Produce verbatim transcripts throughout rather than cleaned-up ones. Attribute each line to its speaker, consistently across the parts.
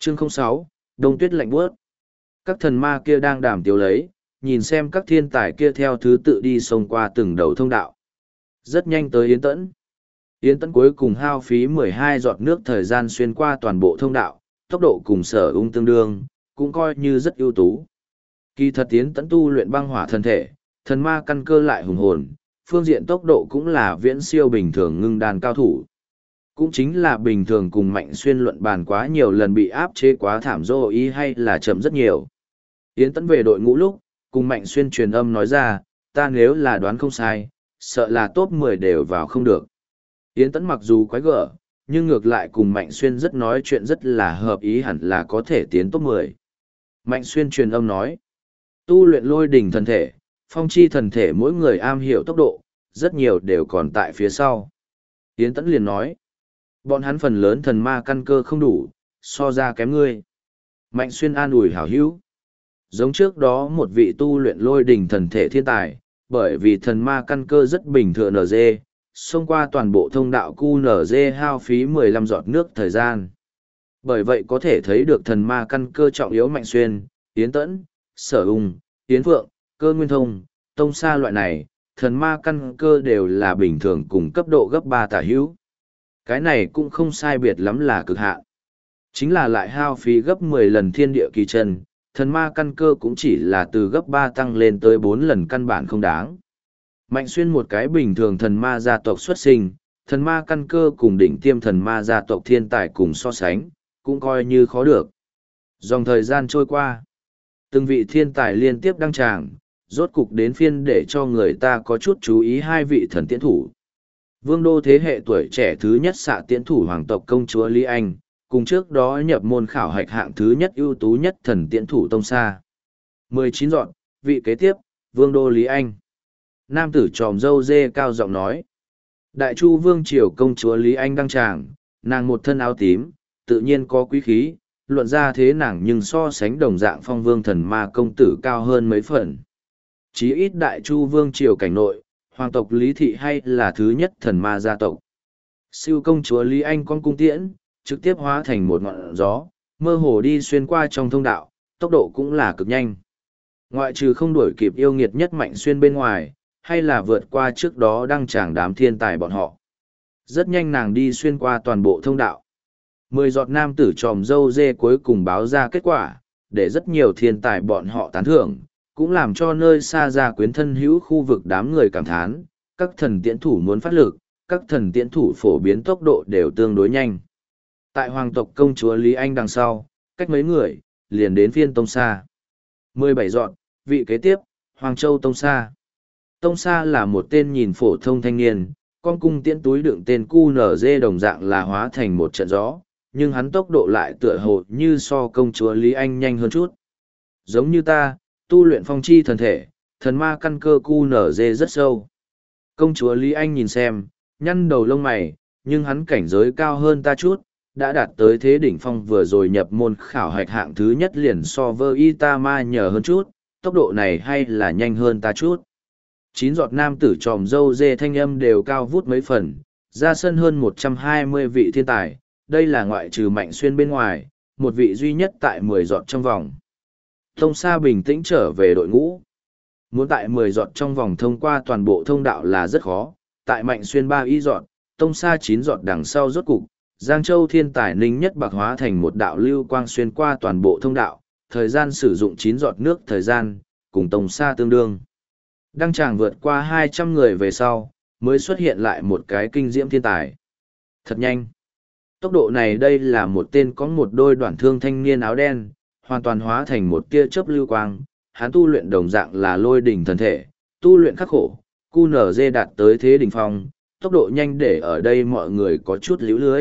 Speaker 1: Chương không sáu, Đông tuyết lạnh buốt. Các thần ma kia đang đàm tiếu lấy, nhìn xem các thiên tài kia theo thứ tự đi xông qua từng đầu thông đạo. Rất nhanh tới Yến Tẫn. Yến Tẫn cuối cùng hao phí mười hai giọt nước thời gian xuyên qua toàn bộ thông đạo, tốc độ cùng Sở Ung tương đương, cũng coi như rất ưu tú. Kỳ thật Yến Tẫn tu luyện băng hỏa thân thể, thần ma căn cơ lại hùng hồn, phương diện tốc độ cũng là viễn siêu bình thường ngưng đàn cao thủ. Cũng chính là bình thường cùng Mạnh Xuyên luận bàn quá nhiều lần bị áp chế quá thảm dô ý hay là chậm rất nhiều. Yến Tẫn về đội ngũ lúc, cùng Mạnh Xuyên truyền âm nói ra, ta nếu là đoán không sai, sợ là top mười đều vào không được. Yến Tẫn mặc dù quái gở, nhưng ngược lại cùng Mạnh Xuyên rất nói chuyện rất là hợp ý, hẳn là có thể tiến top mười. Mạnh Xuyên truyền âm nói, tu luyện lôi đỉnh thần thể, phong chi thần thể mỗi người am hiểu tốc độ, rất nhiều đều còn tại phía sau. Yến Tẫn liền nói, bọn hắn phần lớn thần ma căn cơ không đủ, so ra kém ngươi. Mạnh Xuyên an ủi hảo hữu. Giống trước đó một vị tu luyện lôi đỉnh thần thể thiên tài, bởi vì thần ma căn cơ rất bình thường en giê, xông qua toàn bộ thông đạo cu en giê hao phí mười lăm giọt nước thời gian. Bởi vậy có thể thấy được thần ma căn cơ trọng yếu Mạnh Xuyên, Yến Tẫn, Sở Ung, Yến Phượng, Cơ Nguyên Thông, Tông Sa loại này, thần ma căn cơ đều là bình thường cùng cấp độ gấp ba tả hữu. Cái này cũng không sai biệt lắm là cực hạn. Chính là lại hao phí gấp mười lần thiên địa kỳ chân, thần ma căn cơ cũng chỉ là từ gấp ba tăng lên tới bốn lần căn bản không đáng. Mạnh Xuyên một cái bình thường thần ma gia tộc xuất sinh, thần ma căn cơ cùng đỉnh tiêm thần ma gia tộc thiên tài cùng so sánh, cũng coi như khó được. Dòng thời gian trôi qua, từng vị thiên tài liên tiếp đăng tràng, rốt cục đến phiên để cho người ta có chút chú ý hai vị thần tiễn thủ. Vương đô thế hệ tuổi trẻ thứ nhất xạ tiễn thủ hoàng tộc công chúa Lý Anh, cùng trước đó nhập môn khảo hạch hạng thứ nhất ưu tú nhất thần tiễn thủ Tông Sa. mười chín dọn, vị kế tiếp, Vương đô Lý Anh. Nam tử tròm dâu dê cao giọng nói. Đại chu vương triều công chúa Lý Anh đăng tràng, nàng một thân áo tím, tự nhiên có quý khí, luận ra thế nàng nhưng so sánh đồng dạng phong vương thần ma công tử cao hơn mấy phần. Chí ít đại chu vương triều cảnh nội, hoàng tộc Lý Thị hay là thứ nhất thần ma gia tộc. Siêu công chúa Lý Anh con cung tiễn, trực tiếp hóa thành một ngọn gió, mơ hồ đi xuyên qua trong thông đạo, tốc độ cũng là cực nhanh. Ngoại trừ không đuổi kịp yêu nghiệt nhất Mạnh Xuyên bên ngoài, hay là vượt qua trước đó đăng tràng đám thiên tài bọn họ. Rất nhanh nàng đi xuyên qua toàn bộ thông đạo. Mười giọt nam tử tròm dâu dê cuối cùng báo ra kết quả, để rất nhiều thiên tài bọn họ tán thưởng, cũng làm cho nơi xa ra quyến thân hữu khu vực đám người cảm thán, các thần tiễn thủ muốn phát lực, các thần tiễn thủ phổ biến tốc độ đều tương đối nhanh. Tại hoàng tộc công chúa Lý Anh đằng sau, cách mấy người, liền đến phiên Tông Sa. mười bảy dọn, vị kế tiếp, Hoàng Châu Tông Sa. Tông Sa là một tên nhìn phổ thông thanh niên, con cung tiễn túi đựng tên cu en giê đồng dạng là hóa thành một trận gió, nhưng hắn tốc độ lại tựa hồ như so công chúa Lý Anh nhanh hơn chút. Giống như ta, tu luyện phong chi thần thể, thần ma căn cơ cu en giê rất sâu. Công chúa Lý Anh nhìn xem, nhăn đầu lông mày, nhưng hắn cảnh giới cao hơn ta chút, đã đạt tới thế đỉnh phong vừa rồi nhập môn khảo hạch hạng thứ nhất liền so với ta ma nhờ hơn chút, tốc độ này hay là nhanh hơn ta chút. Chín giọt nam tử tròm dâu dê thanh âm đều cao vút mấy phần, ra sân hơn một trăm hai mươi vị thiên tài, đây là ngoại trừ Mạnh Xuyên bên ngoài, một vị duy nhất tại mười giọt trong vòng. Tông Sa bình tĩnh trở về đội ngũ. Muốn tại mười giọt trong vòng thông qua toàn bộ thông đạo là rất khó, tại Mạnh Xuyên ba y giọt, Tông Sa chín giọt đằng sau rốt cục, Giang Châu thiên tài Ninh Nhất Bạc hóa thành một đạo lưu quang xuyên qua toàn bộ thông đạo, thời gian sử dụng chín giọt nước thời gian, cùng Tông Sa tương đương. Đăng tràng vượt qua hai trăm người về sau, mới xuất hiện lại một cái kinh diễm thiên tài. Thật nhanh. Tốc độ này đây là một tên có một đôi đoạn thương thanh niên áo đen, hoàn toàn hóa thành một tia chớp lưu quang, hắn tu luyện đồng dạng là lôi đỉnh thần thể, tu luyện khắc khổ, cu en giê đạt tới thế đỉnh phong, tốc độ nhanh để ở đây mọi người có chút líu lưới.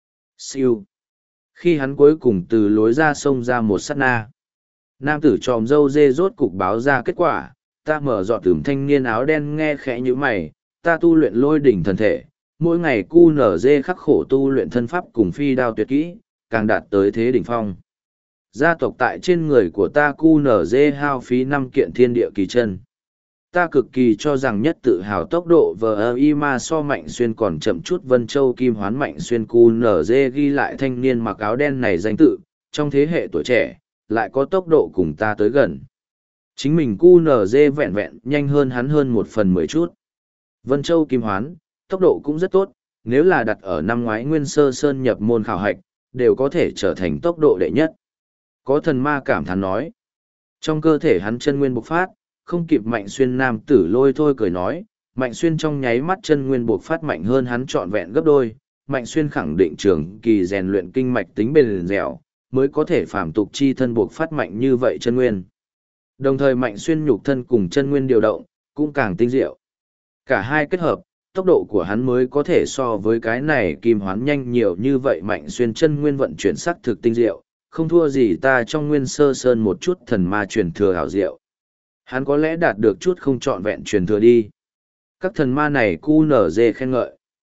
Speaker 1: Siêu. Khi hắn cuối cùng từ lối ra sông ra một sát na, nam tử tròm dâu dê rốt cục báo ra kết quả, ta mở dọn tửm thanh niên áo đen nghe khẽ như mày, ta tu luyện lôi đỉnh thần thể, mỗi ngày cu en giê khắc khổ tu luyện thân pháp cùng phi đao tuyệt kỹ, càng đạt tới thế đỉnh phong. Gia tộc tại trên người của ta cu en giê hao phí năm kiện thiên địa kỳ chân. Ta cực kỳ cho rằng nhất tự hào tốc độ vờ y ma so Mạnh Xuyên còn chậm chút. Vân Châu Kim Hoán Mạnh Xuyên cu en giê ghi lại thanh niên mặc áo đen này danh tự, trong thế hệ tuổi trẻ, lại có tốc độ cùng ta tới gần. Chính mình cu nờ dê vẹn vẹn nhanh hơn hắn hơn một phần mười chút. Vân Châu Kim Hoán, tốc độ cũng rất tốt, nếu là đặt ở năm ngoái Nguyên Sơ Sơn nhập môn khảo hạch, đều có thể trở thành tốc độ đệ nhất. Có thần ma cảm thán nói. Trong cơ thể hắn chân nguyên bộc phát, không kịp Mạnh Xuyên nam tử lôi thôi cười nói, Mạnh Xuyên trong nháy mắt chân nguyên bộc phát mạnh hơn hắn trọn vẹn gấp đôi, Mạnh Xuyên khẳng định trường kỳ rèn luyện kinh mạch tính bền dẻo, mới có thể phàm tục chi thân bộc phát mạnh như vậy chân nguyên. Đồng thời Mạnh Xuyên nhục thân cùng chân nguyên điều động, cũng càng tinh diệu. Cả hai kết hợp, tốc độ của hắn mới có thể so với cái này Kim Hoán nhanh nhiều như vậy. Mạnh Xuyên chân nguyên vận chuyển sắc thực tinh diệu, không thua gì ta trong Nguyên Sơ Sơn một chút thần ma truyền thừa hảo diệu. Hắn có lẽ đạt được chút không trọn vẹn truyền thừa đi. Các thần ma này cu nở dê khen ngợi.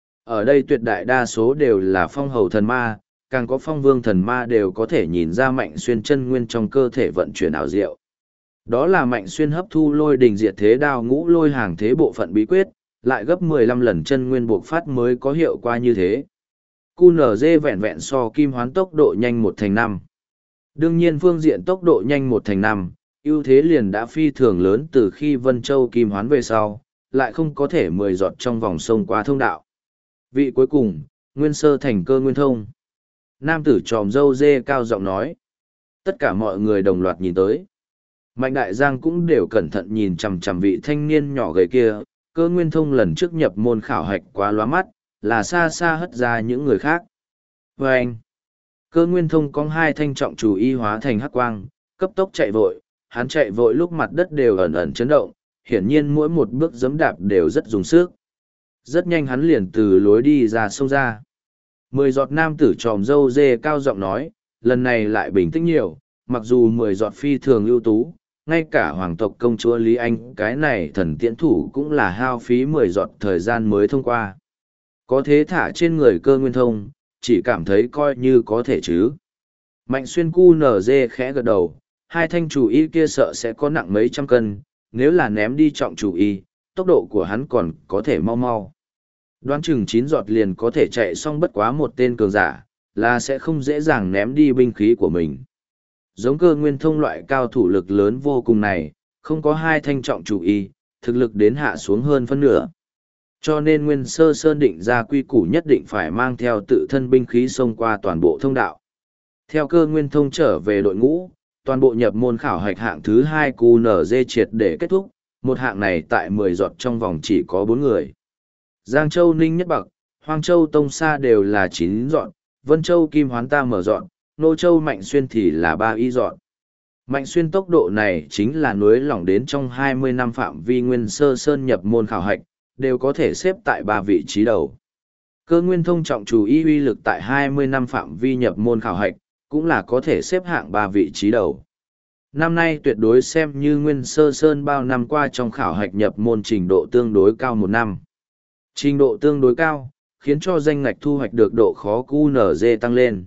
Speaker 1: Ở đây tuyệt đại đa số đều là phong hầu thần ma, càng có phong vương thần ma đều có thể nhìn ra Mạnh Xuyên chân nguyên trong cơ thể vận chuyển ảo diệu. Đó là Mạnh Xuyên hấp thu lôi đình diệt thế đao ngũ lôi hàng thế bộ phận bí quyết, lại gấp mười lăm lần chân nguyên buộc phát mới có hiệu quả như thế. cu nở dê vẹn vẹn so Kim Hoán tốc độ nhanh một thành năm. Đương nhiên phương diện tốc độ nhanh một thành năm, ưu thế liền đã phi thường lớn từ khi Vân Châu Kim Hoán về sau, lại không có thể mười giọt trong vòng sông qua thông đạo. Vị cuối cùng, Nguyên Sơ thành Cơ Nguyên Thông. Nam tử tròm dâu dê cao giọng nói. Tất cả mọi người đồng loạt nhìn tới. Mạnh Đại Giang cũng đều cẩn thận nhìn chằm chằm vị thanh niên nhỏ gầy kia, Cơ Nguyên Thông lần trước nhập môn khảo hạch quá lóa mắt, là xa xa hất ra những người khác. Và anh, Cơ Nguyên Thông có hai thanh trọng chủ y hóa thành hắc quang, cấp tốc chạy vội, hắn chạy vội lúc mặt đất đều ẩn ẩn chấn động, hiển nhiên mỗi một bước giẫm đạp đều rất dùng sức. Rất nhanh hắn liền từ lối đi ra sông ra. Mười giọt nam tử tròm dâu dê cao giọng nói, lần này lại bình tĩnh nhiều, mặc dù mười giọt phi thường ưu tú, ngay cả hoàng tộc công chúa Lý Anh cái này thần tiễn thủ cũng là hao phí mười giọt thời gian mới thông qua. Có thế thả trên người Cơ Nguyên Thông, chỉ cảm thấy coi như có thể chứ. Mạnh Xuyên cu nở dê khẽ gật đầu, hai thanh chủ y kia sợ sẽ có nặng mấy trăm cân, nếu là ném đi trọng chủ y, tốc độ của hắn còn có thể mau mau. Đoán chừng chín giọt liền có thể chạy xong bất quá một tên cường giả, là sẽ không dễ dàng ném đi binh khí của mình. Giống Cơ Nguyên Thông loại cao thủ lực lớn vô cùng này, không có hai thanh trọng chủ y, thực lực đến hạ xuống hơn phân nửa. Cho nên Nguyên Sơ Sơn định ra quy củ nhất định phải mang theo tự thân binh khí xông qua toàn bộ thông đạo. Theo Cơ Nguyên Thông trở về đội ngũ, toàn bộ nhập môn khảo hạch hạng thứ hai cu nở dê triệt để kết thúc, một hạng này tại mười giọt trong vòng chỉ có bốn người. Giang Châu Ninh Nhất Bạc, Hoang Châu Tông Sa đều là chín giọt, Vân Châu Kim Hoán ta mở giọt, Nô Châu Mạnh Xuyên thì là ba y giọt. Mạnh Xuyên tốc độ này chính là nối lỏng đến trong hai mươi năm phạm vi Nguyên Sơ Sơn nhập môn khảo hạch, đều có thể xếp tại ba vị trí đầu. Cơ Nguyên Thông trọng chủ y uy lực tại hai mươi năm phạm vi nhập môn khảo hạch, cũng là có thể xếp hạng ba vị trí đầu. Năm nay tuyệt đối xem như Nguyên Sơ Sơn bao năm qua trong khảo hạch nhập môn trình độ tương đối cao một năm. Trình độ tương đối cao, khiến cho danh ngạch thu hoạch được độ khó cu nở dê tăng lên.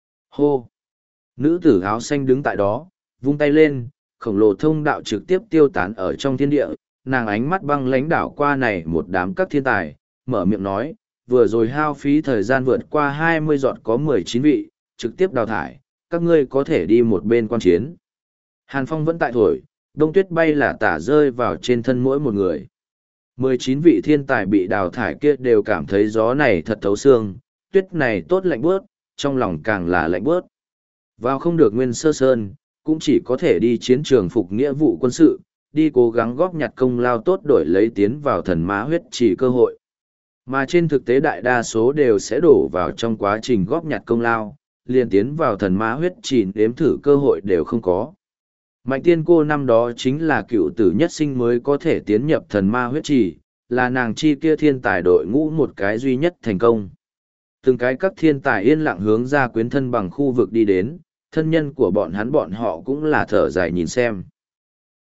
Speaker 1: Hô! Nữ tử áo xanh đứng tại đó, vung tay lên, khổng lồ thông đạo trực tiếp tiêu tán ở trong thiên địa, nàng ánh mắt băng lãnh đảo qua này một đám các thiên tài, mở miệng nói, vừa rồi hao phí thời gian vượt qua hai mươi giọt có mười chín vị, trực tiếp đào thải, các ngươi có thể đi một bên quan chiến. Hàn phong vẫn tại thổi, đông tuyết bay là tả rơi vào trên thân mỗi một người. mười chín vị thiên tài bị đào thải kia đều cảm thấy gió này thật thấu xương, tuyết này tốt lạnh bớt, trong lòng càng là lạnh bớt. Vào không được Nguyên Sơ Sơn, cũng chỉ có thể đi chiến trường phục nghĩa vụ quân sự, đi cố gắng góp nhặt công lao tốt đổi lấy tiến vào thần ma huyết chỉ cơ hội. Mà trên thực tế đại đa số đều sẽ đổ vào trong quá trình góp nhặt công lao, liền tiến vào thần ma huyết chỉ đếm thử cơ hội đều không có. Mạnh tiên cô năm đó chính là cựu tử nhất sinh mới có thể tiến nhập thần ma huyết chỉ, là nàng chi kia thiên tài đội ngũ một cái duy nhất thành công. Từng cái các thiên tài yên lặng hướng ra quyến thân bằng khu vực đi đến, thân nhân của bọn hắn bọn họ cũng là thở dài nhìn xem.